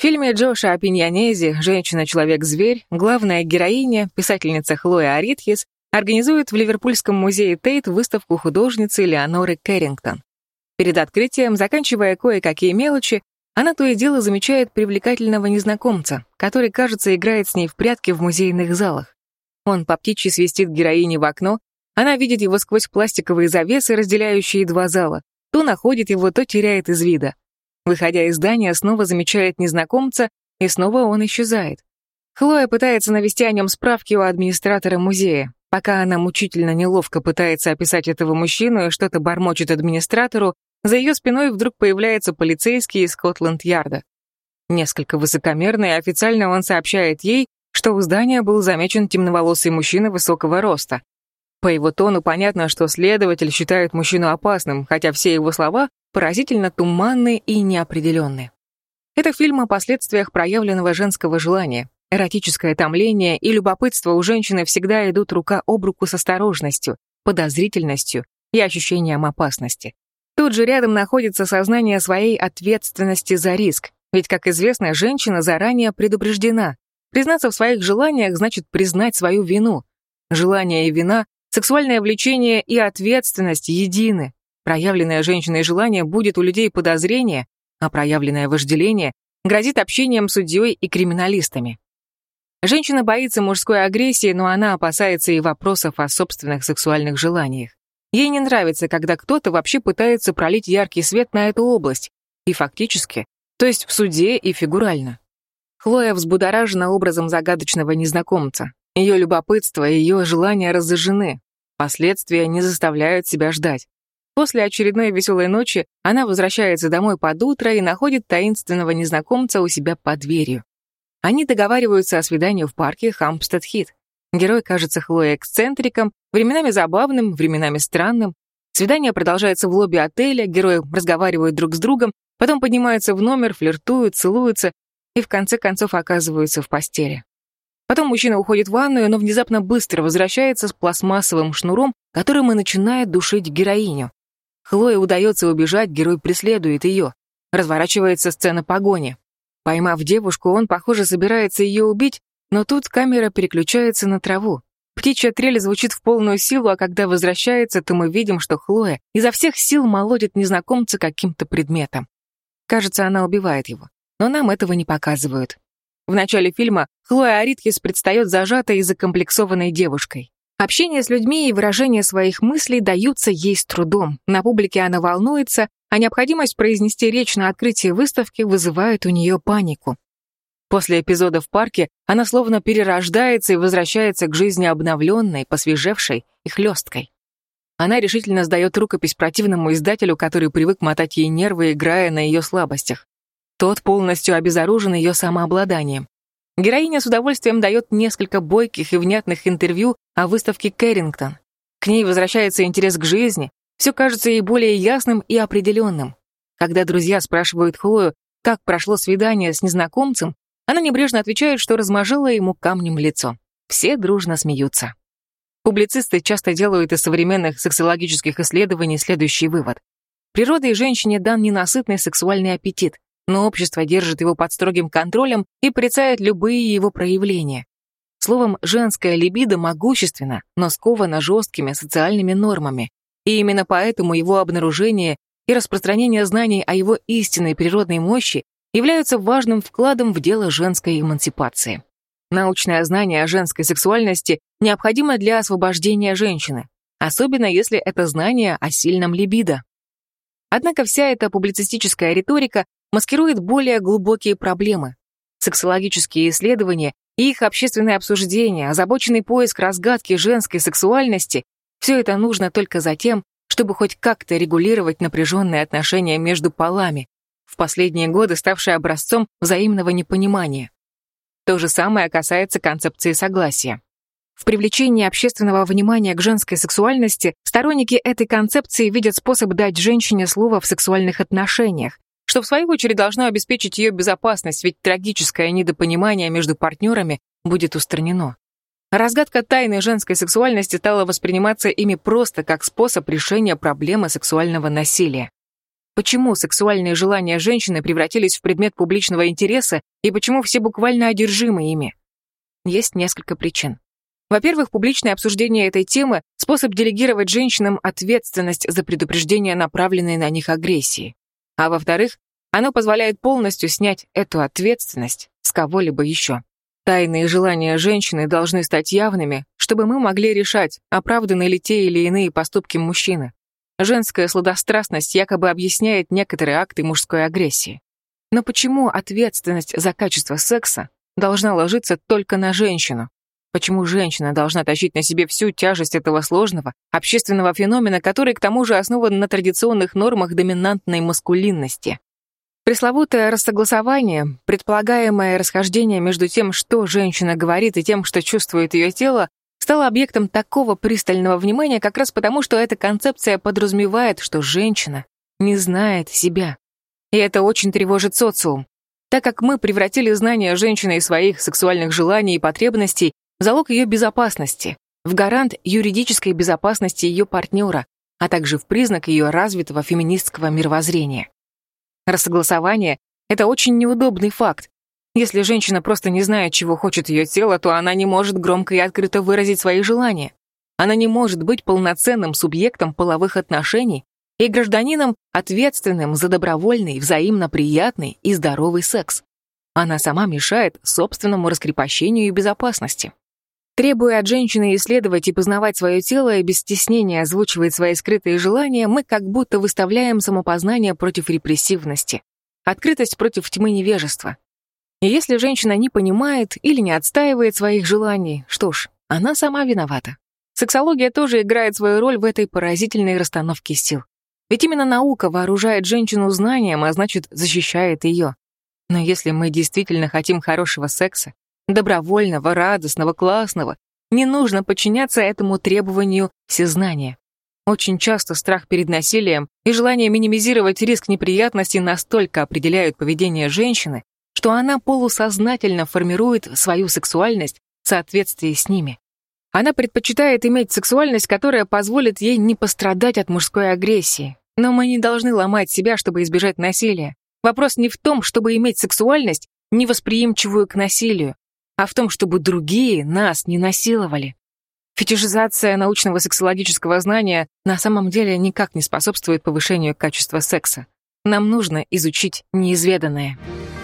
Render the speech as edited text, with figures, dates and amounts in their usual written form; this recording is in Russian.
В фильме Джоша Пиньянези «Женщина-человек-зверь» главная героиня, писательница Хлоя Аритхис, организует в Ливерпульском музее Тейт выставку художницы Леоноры Кэррингтон. Перед открытием, заканчивая кое-какие мелочи, она то и дело замечает привлекательного незнакомца, который, кажется, играет с ней в прятки в музейных залах. Он по птичьи свистит героине в окно, она видит его сквозь пластиковые завесы, разделяющие два зала, то находит его, то теряет из вида. Выходя из здания, снова замечает незнакомца, и снова он исчезает. Хлоя пытается навести о нем справки у администратора музея. Пока она мучительно неловко пытается описать этого мужчину и что-то бормочет администратору, за ее спиной вдруг появляется полицейский из Скотланд-Ярда. Несколько высокомерно и официально он сообщает ей, что у здания был замечен темноволосый мужчина высокого роста. По его тону понятно, что следователь считает мужчину опасным, хотя все его слова поразительно туманны и неопределенны. Это фильм о последствиях проявленного женского желания. Эротическое томление и любопытство у женщины всегда идут рука об руку с осторожностью, подозрительностью и ощущением опасности. Тут же рядом находится сознание своей ответственности за риск, ведь, как известно, женщина заранее предупреждена. Признаться в своих желаниях значит признать свою вину. Желание и вина, сексуальное влечение и ответственность едины. Проявленное женщиной желание будет у людей подозрение, а проявленное вожделение грозит общением с судьей и криминалистами. Женщина боится мужской агрессии, но она опасается и вопросов о собственных сексуальных желаниях. Ей не нравится, когда кто-то вообще пытается пролить яркий свет на эту область, и фактически, то есть в суде и фигурально. Хлоя взбудоражена образом загадочного незнакомца. Ее любопытство и ее желания разожжены. Последствия не заставляют себя ждать. После очередной веселой ночи она возвращается домой под утро и находит таинственного незнакомца у себя под дверью. Они договариваются о свидании в парке Хампстед-Хит. Герой кажется Хлое эксцентриком, временами забавным, временами странным. Свидание продолжается в лобби отеля, герои разговаривают друг с другом, потом поднимаются в номер, флиртуют, целуются и в конце концов оказываются в постели. Потом мужчина уходит в ванную, но внезапно быстро возвращается с пластмассовым шнуром, которым и начинает душить героиню. Хлое удается убежать, герой преследует ее. Разворачивается сцена погони. Поймав девушку, он, похоже, собирается ее убить, но тут камера переключается на траву. Птичья трель звучит в полную силу, а когда возвращается, то мы видим, что Хлоя изо всех сил молотит незнакомца каким-то предметом. Кажется, она убивает его, но нам этого не показывают. В начале фильма Хлоя Аритхис предстает зажатой и закомплексованной девушкой. Общение с людьми и выражение своих мыслей даются ей с трудом. На публике она волнуется, а необходимость произнести речь на открытии выставки вызывает у нее панику. После эпизода в парке она словно перерождается и возвращается к жизни обновленной, посвежевшей и хлесткой. Она решительно сдает рукопись противному издателю, который привык мотать ей нервы, играя на ее слабостях. Тот полностью обезоружен ее самообладанием. Героиня с удовольствием дает несколько бойких и внятных интервью о выставке Кэррингтон. К ней возвращается интерес к жизни, все кажется ей более ясным и определенным. Когда друзья спрашивают Хлою, как прошло свидание с незнакомцем, она небрежно отвечает, что размажила ему камнем лицо. Все дружно смеются. Публицисты часто делают из современных сексологических исследований следующий вывод. Природой женщине дан ненасытный сексуальный аппетит, но общество держит его под строгим контролем и порицает любые его проявления. Словом, женская либидо могущественна, но скована жесткими социальными нормами, и именно поэтому его обнаружение и распространение знаний о его истинной природной мощи являются важным вкладом в дело женской эмансипации. Научное знание о женской сексуальности необходимо для освобождения женщины, особенно если это знание о сильном либидо. Однако вся эта публицистическая риторика маскирует более глубокие проблемы. Сексологические исследования и их общественное обсуждение, озабоченный поиск разгадки женской сексуальности — все это нужно только за тем, чтобы хоть как-то регулировать напряженные отношения между полами, в последние годы ставшие образцом взаимного непонимания. То же самое касается концепции согласия. В привлечении общественного внимания к женской сексуальности сторонники этой концепции видят способ дать женщине слово в сексуальных отношениях, что в свою очередь должно обеспечить ее безопасность, ведь трагическое недопонимание между партнерами будет устранено. Разгадка тайны женской сексуальности стала восприниматься ими просто как способ решения проблемы сексуального насилия. Почему сексуальные желания женщины превратились в предмет публичного интереса и почему все буквально одержимы ими? Есть несколько причин. Во-первых, публичное обсуждение этой темы — способ делегировать женщинам ответственность за предупреждение направленной на них агрессии. А во-вторых, оно позволяет полностью снять эту ответственность с кого-либо еще. Тайные желания женщины должны стать явными, чтобы мы могли решать, оправданы ли те или иные поступки мужчины. Женская сладострастность якобы объясняет некоторые акты мужской агрессии. Но почему ответственность за качество секса должна ложиться только на женщину? Почему женщина должна тащить на себе всю тяжесть этого сложного общественного феномена, который к тому же основан на традиционных нормах доминантной маскулинности? Пресловутое рассогласование, предполагаемое расхождение между тем, что женщина говорит, и тем, что чувствует ее тело, стало объектом такого пристального внимания как раз потому, что эта концепция подразумевает, что женщина не знает себя. И это очень тревожит социум, так как мы превратили знание женщины и своих сексуальных желаний и потребностей в залог ее безопасности, в гарант юридической безопасности ее партнера, а также в признак ее развитого феминистского мировоззрения. Рассогласование — это очень неудобный факт. Если женщина просто не знает, чего хочет ее тело, то она не может громко и открыто выразить свои желания. Она не может быть полноценным субъектом половых отношений и гражданином, ответственным за добровольный, взаимно приятный и здоровый секс. Она сама мешает собственному раскрепощению и безопасности. Требуя от женщины исследовать и познавать свое тело и без стеснения озвучивать свои скрытые желания, мы как будто выставляем самопознание против репрессивности, открытость против тьмы невежества. И если женщина не понимает или не отстаивает своих желаний, что ж, она сама виновата. Сексология тоже играет свою роль в этой поразительной расстановке сил. Ведь именно наука вооружает женщину знанием, а значит, защищает ее. Но если мы действительно хотим хорошего секса, добровольного, радостного, классного, не нужно подчиняться этому требованию всезнания. Очень часто страх перед насилием и желание минимизировать риск неприятностей настолько определяют поведение женщины, что она полусознательно формирует свою сексуальность в соответствии с ними. Она предпочитает иметь сексуальность, которая позволит ей не пострадать от мужской агрессии. Но мы не должны ломать себя, чтобы избежать насилия. Вопрос не в том, чтобы иметь сексуальность, невосприимчивую к насилию, а в том, чтобы другие нас не насиловали. Фетишизация научного сексологического знания на самом деле никак не способствует повышению качества секса. Нам нужно изучить неизведанное.